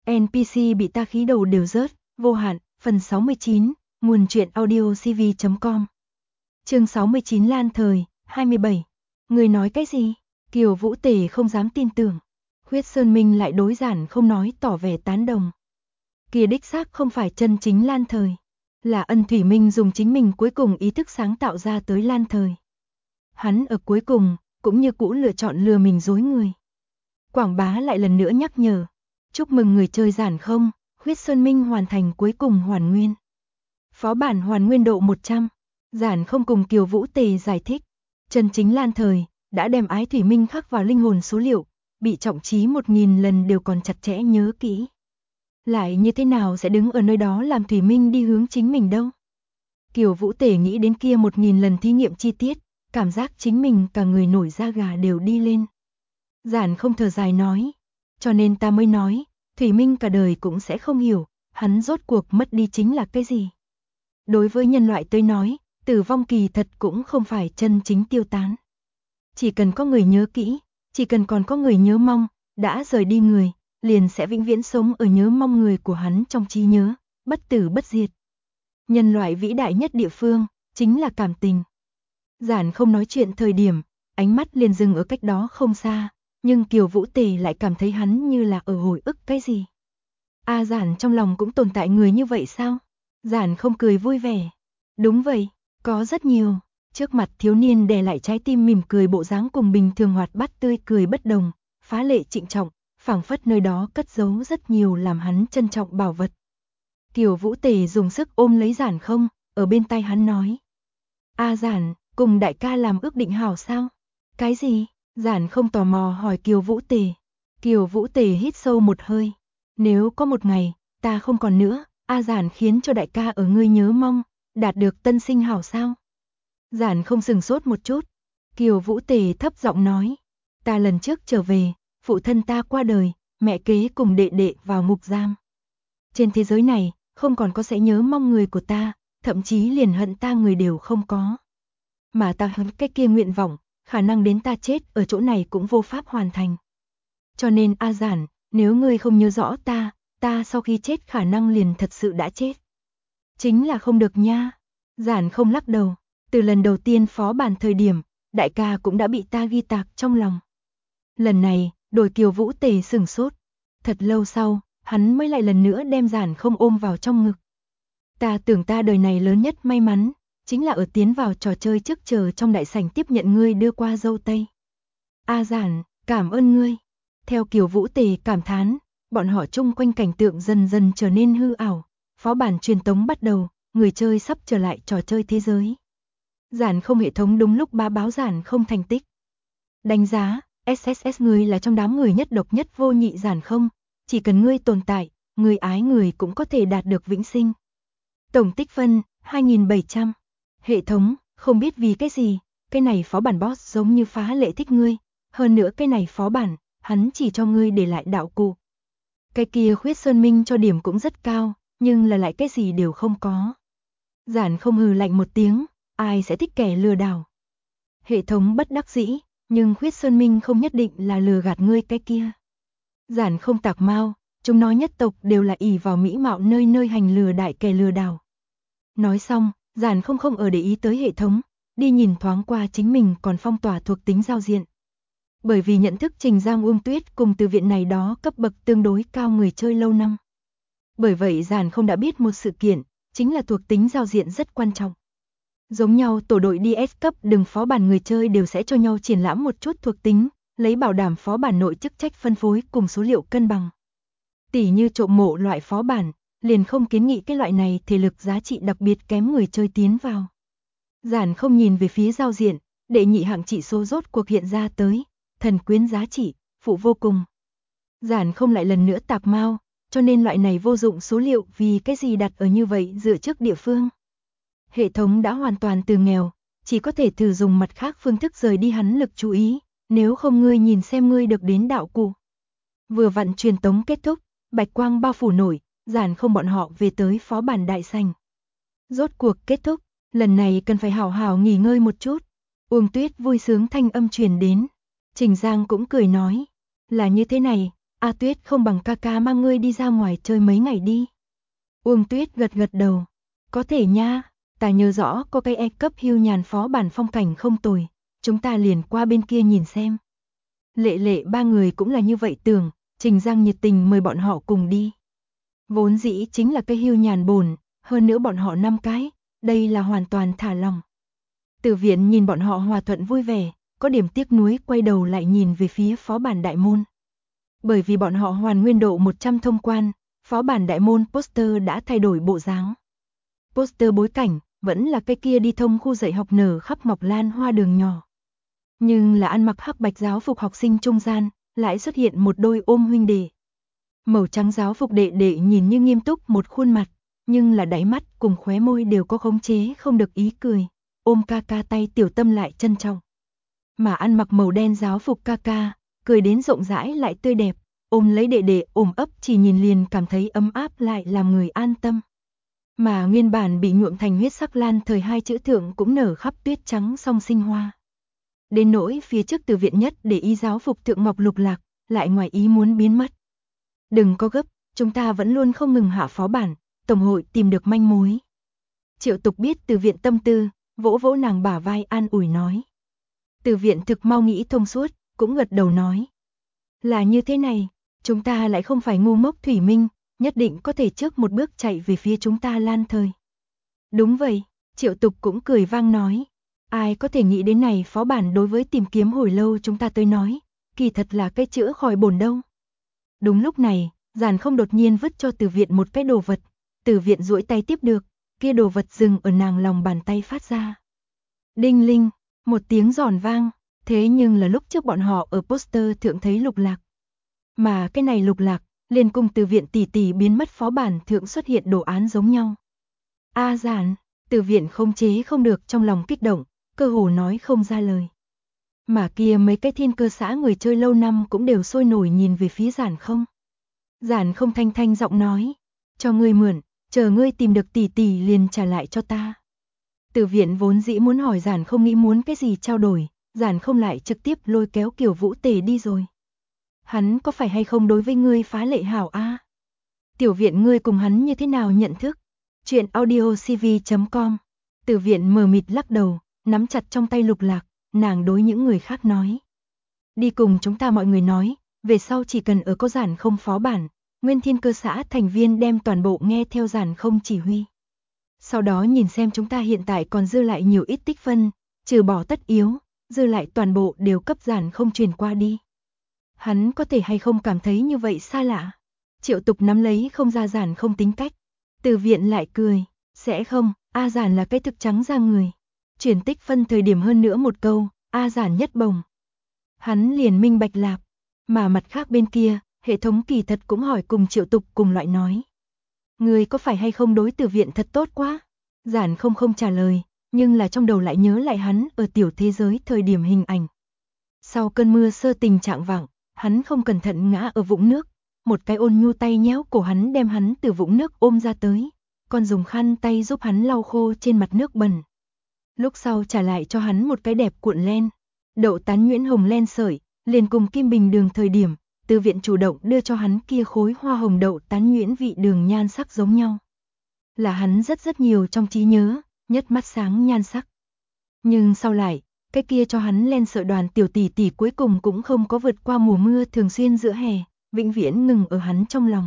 NPC bị ta khí đầu đều rớt, vô hạn, phần 69, nguồn truyện audio cv.com. Chương 69 Lan Thời, 27. Người nói cái gì? Kiều Vũ Tề không dám tin tưởng. Huyết Sơn Minh lại đối Giản không nói tỏ vẻ tán đồng. Kia đích xác không phải chân chính Lan Thời, là Ân Thủy Minh dùng chính mình cuối cùng ý thức sáng tạo ra tới Lan Thời. Hắn ở cuối cùng, cũng như cũ lựa chọn lừa mình dối người. Quảng Bá lại lần nữa nhắc nhở. Chúc mừng người chơi Giản không, Huyết Sơn Minh hoàn thành cuối cùng hoàn nguyên. Phó bản hoàn nguyên độ 100. Giản không cùng Kiều Vũ Tề giải thích. Chân chính Lan Thời, đã đem Ái Thủy Minh khắc vào linh hồn số liệu, bị trọng trí 1000 lần đều còn chặt chẽ nhớ kỹ. Lại như thế nào sẽ đứng ở nơi đó làm Thủy Minh đi hướng chính mình đâu? Kiều Vũ Tề nghĩ đến kia 1000 lần thí nghiệm chi tiết, cảm giác chính mình cả người nổi da gà đều đi lên. Giản không thở dài nói, cho nên ta mới nói, Thủy Minh cả đời cũng sẽ không hiểu, hắn rốt cuộc mất đi chính là cái gì. Đối với nhân loại tới nói, tử vong kỳ thật cũng không phải chân chính tiêu tán. Chỉ cần có người nhớ kỹ, chỉ cần còn có người nhớ mong, đã rời đi người, liền sẽ vĩnh viễn sống ở nhớ mong người của hắn trong trí nhớ, bất tử bất diệt. Nhân loại vĩ đại nhất địa phương, chính là cảm tình. Giản không nói chuyện thời điểm, ánh mắt liền dừng ở cách đó không xa, nhưng Kiều Vũ Tề lại cảm thấy hắn như là ở hồi ức cái gì. Giản trong lòng cũng tồn tại người như vậy sao? Giản không cười vui vẻ. Đúng vậy, có rất nhiều. Trước mặt thiếu niên đè lại trái tim mỉm cười bộ dáng cùng bình thường hoạt bát tươi cười bất đồng, phá lệ trịnh trọng, phảng phất nơi đó cất giấu rất nhiều làm hắn trân trọng bảo vật. Kiều Vũ Tề dùng sức ôm lấy Giản không, ở bên tai hắn nói. Giản, cùng đại ca làm ước định hảo sao? Cái gì? Giản không tò mò hỏi Kiều Vũ Tề. Kiều Vũ Tề hít sâu một hơi. Nếu có một ngày, ta không còn nữa, Giản khiến cho đại ca ở ngươi nhớ mong, đạt được tân sinh hảo sao? Giản không sừng sốt một chút. Kiều Vũ Tề thấp giọng nói. Ta lần trước trở về, phụ thân ta qua đời, mẹ kế cùng đệ đệ vào ngục giam. Trên thế giới này, không còn có sẽ nhớ mong người của ta, thậm chí liền hận ta người đều không có. Mà ta hận cái kia nguyện vọng, khả năng đến ta chết ở chỗ này cũng vô pháp hoàn thành. Cho nên Giản, nếu ngươi không nhớ rõ ta sau khi chết khả năng liền thật sự đã chết. Chính là không được nha. Giản không lắc đầu, từ lần đầu tiên phó bản thời điểm, đại ca cũng đã bị ta ghi tạc trong lòng. Lần này, đổi Kiều Vũ Tề sửng sốt. Thật lâu sau, hắn mới lại lần nữa đem Giản không ôm vào trong ngực. Ta tưởng ta đời này lớn nhất may mắn, chính là ở tiến vào trò chơi trước chờ trong đại sảnh tiếp nhận ngươi đưa qua dâu tây. Giản, cảm ơn ngươi. Theo Kiều Vũ Tề cảm thán, bọn họ chung quanh cảnh tượng dần dần trở nên hư ảo. Phó bản truyền tống bắt đầu, người chơi sắp trở lại trò chơi thế giới. Giản không hệ thống đúng lúc báo Giản không thành tích. Đánh giá, SSS ngươi là trong đám người nhất độc nhất vô nhị Giản không, chỉ cần ngươi tồn tại, người ái người cũng có thể đạt được vĩnh sinh. Tổng tích phân, 2700. Hệ thống, không biết vì cái gì, cái này phó bản boss giống như phá lệ thích ngươi, hơn nữa cái này phó bản, hắn chỉ cho ngươi để lại đạo cụ. Cái kia Huyết Sơn Minh cho điểm cũng rất cao, nhưng là lại cái gì đều không có. Giản không hừ lạnh một tiếng, ai sẽ thích kẻ lừa đảo. Hệ thống bất đắc dĩ, nhưng Huyết Sơn Minh không nhất định là lừa gạt ngươi cái kia. Giản không tạc mau, chúng nói nhất tộc đều là ỷ vào mỹ mạo nơi nơi hành lừa đại kẻ lừa đảo. Nói xong, Giản không ở để ý tới hệ thống, đi nhìn thoáng qua chính mình còn phong tỏa thuộc tính giao diện. Bởi vì nhận thức Trình Giang Uông Tuyết cùng từ viện này đó cấp bậc tương đối cao người chơi lâu năm. Bởi vậy Giản không đã biết một sự kiện, chính là thuộc tính giao diện rất quan trọng. Giống nhau tổ đội DS cấp đường phó bản người chơi đều sẽ cho nhau triển lãm một chút thuộc tính, lấy bảo đảm phó bản nội chức trách phân phối cùng số liệu cân bằng. Tỉ như trộm mộ loại phó bản, liền không kiến nghị cái loại này thể lực giá trị đặc biệt kém người chơi tiến vào. Giản không nhìn về phía giao diện, đệ nhị hạng chỉ số rốt cuộc hiện ra tới, thần quyến giá trị, phụ vô cùng. Giản không lại lần nữa tạc mau, cho nên loại này vô dụng số liệu vì cái gì đặt ở như vậy dựa trước địa phương. Hệ thống đã hoàn toàn từ nghèo, chỉ có thể thử dùng mặt khác phương thức rời đi hắn lực chú ý, nếu không ngươi nhìn xem ngươi được đến đạo cụ. Vừa vặn truyền tống kết thúc, bạch quang bao phủ nổi, Giản không bọn họ về tới phó bản đại sảnh. Rốt cuộc kết thúc, lần này cần phải hảo hảo nghỉ ngơi một chút. Uông Tuyết vui sướng thanh âm truyền đến. Trình Giang cũng cười nói, là như thế này, A Tuyết không bằng ca ca mang ngươi đi ra ngoài chơi mấy ngày đi. Uông Tuyết gật gật đầu. Có thể nha, ta nhớ rõ có cái cấp hưu nhàn phó bản phong cảnh không tồi, chúng ta liền qua bên kia nhìn xem. Lệ Lệ ba người cũng là như vậy tưởng, Trình Giang nhiệt tình mời bọn họ cùng đi. Vốn dĩ chính là cái hưu nhàn bồn, hơn nữa bọn họ 5 cái, đây là hoàn toàn thả lòng. Từ Viện nhìn bọn họ hòa thuận vui vẻ, có điểm tiếc nuối quay đầu lại nhìn về phía phó bản đại môn. Bởi vì bọn họ hoàn nguyên độ 100 thông quan, phó bản đại môn poster đã thay đổi bộ dáng. Poster bối cảnh vẫn là cái kia đi thông khu dạy học nở khắp ngọc lan hoa đường nhỏ. Nhưng là ăn mặc hắc bạch giáo phục học sinh trung gian, lại xuất hiện một đôi ôm huynh đệ. Màu trắng giáo phục đệ đệ nhìn như nghiêm túc một khuôn mặt, nhưng là đáy mắt cùng khóe môi đều có khống chế không được ý cười, ôm ca ca tay tiểu tâm lại trân trọng. Mà ăn mặc màu đen giáo phục ca ca, cười đến rộng rãi lại tươi đẹp, ôm lấy đệ đệ ôm ấp chỉ nhìn liền cảm thấy ấm áp lại làm người an tâm. Mà nguyên bản bị nhuộm thành huyết sắc lan thời hai chữ thượng cũng nở khắp tuyết trắng song sinh hoa. Đến nỗi phía trước Từ Viện nhất để ý giáo phục thượng mọc lục lạc, lại ngoài ý muốn biến mất. Đừng có gấp, chúng ta vẫn luôn không ngừng hạ phó bản, tổng hội tìm được manh mối. Triệu Tục biết Từ Viện tâm tư, vỗ vỗ nàng bả vai an ủi nói. Từ Viện thực mau nghĩ thông suốt, cũng gật đầu nói. Là như thế này, chúng ta lại không phải ngu ngốc Thủy Minh, nhất định có thể trước một bước chạy về phía chúng ta lan thời. Đúng vậy, Triệu Tục cũng cười vang nói. Ai có thể nghĩ đến này phó bản đối với tìm kiếm hồi lâu chúng ta tới nói, kỳ thật là cái chữa khỏi bổn đâu. Đúng lúc này, Giản Không đột nhiên vứt cho Từ Viện một cái đồ vật, Từ Viện duỗi tay tiếp được, kia đồ vật dừng ở nàng lòng bàn tay phát ra. Đinh linh, một tiếng giòn vang, thế nhưng là lúc trước bọn họ ở poster thượng thấy lục lạc. Mà cái này lục lạc, liền cùng Từ Viện tỷ tỷ biến mất phó bản thượng xuất hiện đồ án giống nhau. A Giản, Từ Viện không chế không được trong lòng kích động, cơ hồ nói không ra lời. Mà kia mấy cái thiên cơ xã người chơi lâu năm cũng đều sôi nổi nhìn về phía Giản Không. Giản Không thanh thanh giọng nói, cho ngươi mượn, chờ ngươi tìm được tỷ tỷ liền trả lại cho ta. Từ Viện vốn dĩ muốn hỏi Giản Không nghĩ muốn cái gì trao đổi, Giản Không lại trực tiếp lôi kéo Kiều Vũ Tề đi rồi. Hắn có phải hay không đối với ngươi phá lệ hảo a? Tiểu Viện ngươi cùng hắn như thế nào nhận thức? Chuyện audiocv.com. Từ Viện mờ mịt lắc đầu, nắm chặt trong tay lục lạc, nàng đối những người khác nói. Đi cùng chúng ta mọi người nói, về sau chỉ cần ở có Giản Không phó bản, nguyên thiên cơ xã thành viên đem toàn bộ nghe theo Giản Không chỉ huy. Sau đó nhìn xem chúng ta hiện tại còn dư lại nhiều ít tích phân, trừ bỏ tất yếu, dư lại toàn bộ đều cấp Giản Không truyền qua đi. Hắn có thể hay không cảm thấy như vậy xa lạ? Triệu Tục nắm lấy không ra Giản Không tính cách. Từ Viện lại cười, sẽ không, A Giản là cái thực trắng ra người. Chuyển tích phân thời điểm hơn nữa một câu, A Giản nhất bồng. Hắn liền minh bạch lạp, mà mặt khác bên kia, hệ thống kỳ thật cũng hỏi cùng Triệu Tục cùng loại nói. Người có phải hay không đối Từ Viện thật tốt quá? Giản không trả lời, nhưng là trong đầu lại nhớ lại hắn ở tiểu thế giới thời điểm hình ảnh. Sau cơn mưa sơ tình trạng vạng, hắn không cẩn thận ngã ở vũng nước, một cái ôn nhu tay nhéo cổ hắn đem hắn từ vũng nước ôm ra tới, còn dùng khăn tay giúp hắn lau khô trên mặt nước bẩn. Lúc sau trả lại cho hắn một cái đẹp cuộn len, đậu tán nhuyễn hồng len sợi, liền cùng Kim Bình Đường thời điểm, Từ Viện chủ động đưa cho hắn kia khối hoa hồng đậu tán nhuyễn vị đường nhan sắc giống nhau. Là hắn rất nhiều trong trí nhớ, nhất mắt sáng nhan sắc. Nhưng sau lại, cái kia cho hắn len sợi đoàn tiểu tỷ tỷ cuối cùng cũng không có vượt qua mùa mưa thường xuyên giữa hè, vĩnh viễn ngừng ở hắn trong lòng.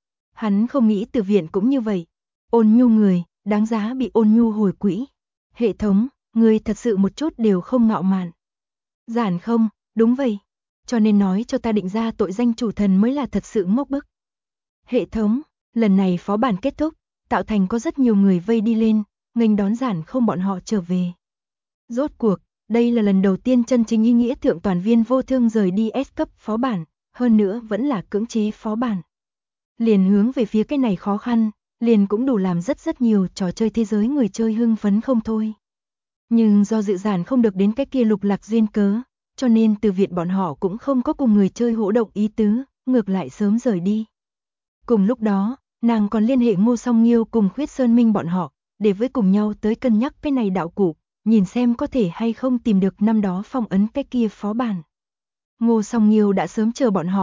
Hắn không nghĩ Từ Viện cũng như vậy, ôn nhu người, đáng giá bị ôn nhu hồi quỹ. Hệ thống, người thật sự một chút đều không ngạo mạn. Giản Không, đúng vậy, cho nên nói cho ta định ra tội danh chủ thần mới là thật sự ngốc bức. Hệ thống, lần này phó bản kết thúc, tạo thành có rất nhiều người vây đi lên, nghênh đón Giản Không bọn họ trở về. Rốt cuộc, đây là lần đầu tiên chân chính ý nghĩa thượng toàn viên vô thương rời đi S cấp phó bản, hơn nữa vẫn là cưỡng chế phó bản. Liền hướng về phía cái này khó khăn, liền cũng đủ làm rất nhiều trò chơi thế giới người chơi hưng phấn không thôi. Nhưng do dự Giản không được đến cái kia lục lạc duyên cớ, cho nên Từ Viện bọn họ cũng không có cùng người chơi hỗ động ý tứ, ngược lại sớm rời đi. Cùng lúc đó, nàng còn liên hệ Ngô Song Nghiêu cùng Khuyết Sơn Minh bọn họ, để với cùng nhau tới cân nhắc cái này đạo cụ, nhìn xem có thể hay không tìm được năm đó phong ấn cái kia phó bản. Ngô Song Nghiêu đã sớm chờ bọn họ,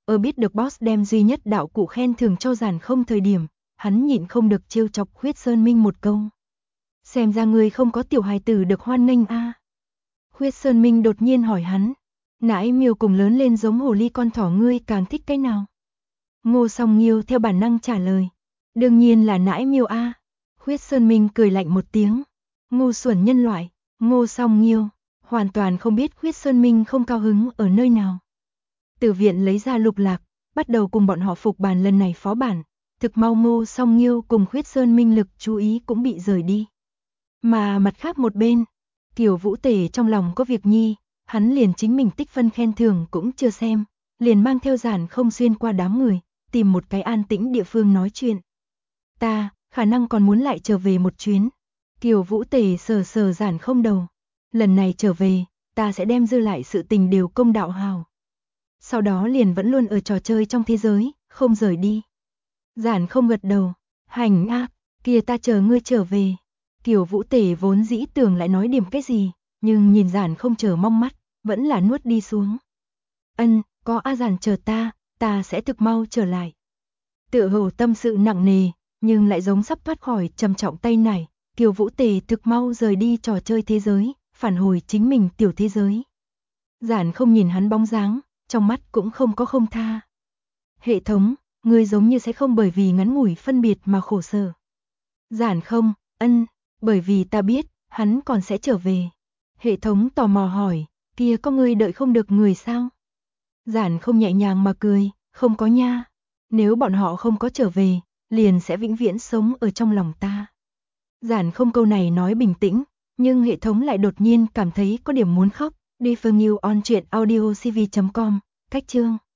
Ở biết được boss đem duy nhất đạo cụ khen thưởng cho Giản Không thời điểm, hắn nhịn không được trêu chọc Khuyết Sơn Minh một câu. Xem ra ngươi không có tiểu hài tử được hoan nghênh a. Khuyết Sơn Minh đột nhiên hỏi hắn, nãi miêu cùng lớn lên giống hồ ly con thỏ ngươi càng thích cái nào? Ngô Song Nghiêu theo bản năng trả lời, đương nhiên là nãi miêu a. Khuyết Sơn Minh cười lạnh một tiếng, ngu xuẩn nhân loại. Ngô Song Nghiêu hoàn toàn không biết Khuyết Sơn Minh không cao hứng ở nơi nào. Từ viện lấy ra lục lạc, bắt đầu cùng bọn họ phục bàn lần này phó bản. Thực mau Ngô Song Nghiêu cùng Khuyết Sơn Minh lực chú ý cũng bị rời đi. Mà mặt khác một bên, Kiều Vũ Tể trong lòng có việc nhi, hắn liền chính mình tích phân khen thưởng cũng chưa xem, liền mang theo Giản Không xuyên qua đám người, tìm một cái an tĩnh địa phương nói chuyện. Ta, khả năng còn muốn lại trở về một chuyến. Kiều Vũ Tể sờ sờ Giản Không đầu. Lần này trở về, ta sẽ đem dư lại sự tình đều công đạo hào. Sau đó liền vẫn luôn ở trò chơi trong thế giới, không rời đi. Giản Không gật đầu, hành a, kia ta chờ ngươi trở về. Kiều Vũ Tể vốn dĩ tưởng lại nói điểm cái gì, nhưng nhìn Giản Không chờ mong mắt, vẫn là nuốt đi xuống. Có A Giản chờ ta sẽ thực mau trở lại. Tựa hồ tâm sự nặng nề, nhưng lại giống sắp thoát khỏi trầm trọng tay này. Kiều Vũ Tể thực mau rời đi trò chơi thế giới, phản hồi chính mình tiểu thế giới. Giản Không nhìn hắn bóng dáng, trong mắt cũng không có không tha. Hệ thống, ngươi giống như sẽ không bởi vì ngắn ngủi phân biệt mà khổ sở. Giản Không, bởi vì ta biết, hắn còn sẽ trở về. Hệ thống tò mò hỏi, kia có ngươi đợi không được người sao? Giản Không nhẹ nhàng mà cười, không có nha. Nếu bọn họ không có trở về, liền sẽ vĩnh viễn sống ở trong lòng ta. Giản Không câu này nói bình tĩnh, nhưng hệ thống lại đột nhiên cảm thấy có điểm muốn khóc. Đi Phương Yêu on truyện audio cv.com, cách chương.